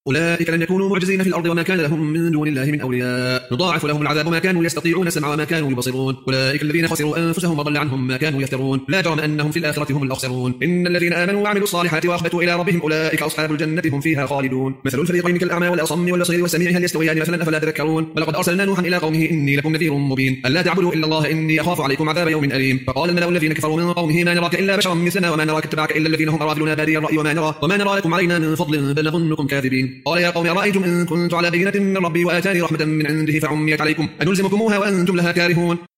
أولئك لم يكونوا معجزين في الأرض وما كان لهم من دون الله من أولياء نضاعف لهم العذاب ما كانوا يستطيعون السمع وما كانوا يبصرون أولئك الذين خسروا أنفسهم وضل عنهم ما كانوا يفترون لا جرم أنهم في الآخرة هم الأخسرون إن الذين آمنوا وعملوا الصالحات وأخبتوا إلى ربهم أولئك أصحاب الجنة هم فيها خالدون مثل الفريقين كالأعمى والأصم والبصير والسميع هل يستويان مثلا أفلا تذكرون ولقد أرسلنا نوحا إلى قومه إني لكم نذير مبين ألا تعبدوا إلا الله إني أخاف عليكم عذاب يوم أليم فقال الملأ الذين كفروا من قومه ما نراك إلا بشرا مثلنا وما نراك اتبعك إلا الذين هم أراذلنا بادي الرأي وما نرى لكم علينا من فضل بل نظنكم كاذبين قال يا قوم أرأيتم إن كنت على بينة من ربي وآتاني رحمة من عنده فعميت عليكم أنلزمكموها وأنتم لها كارهون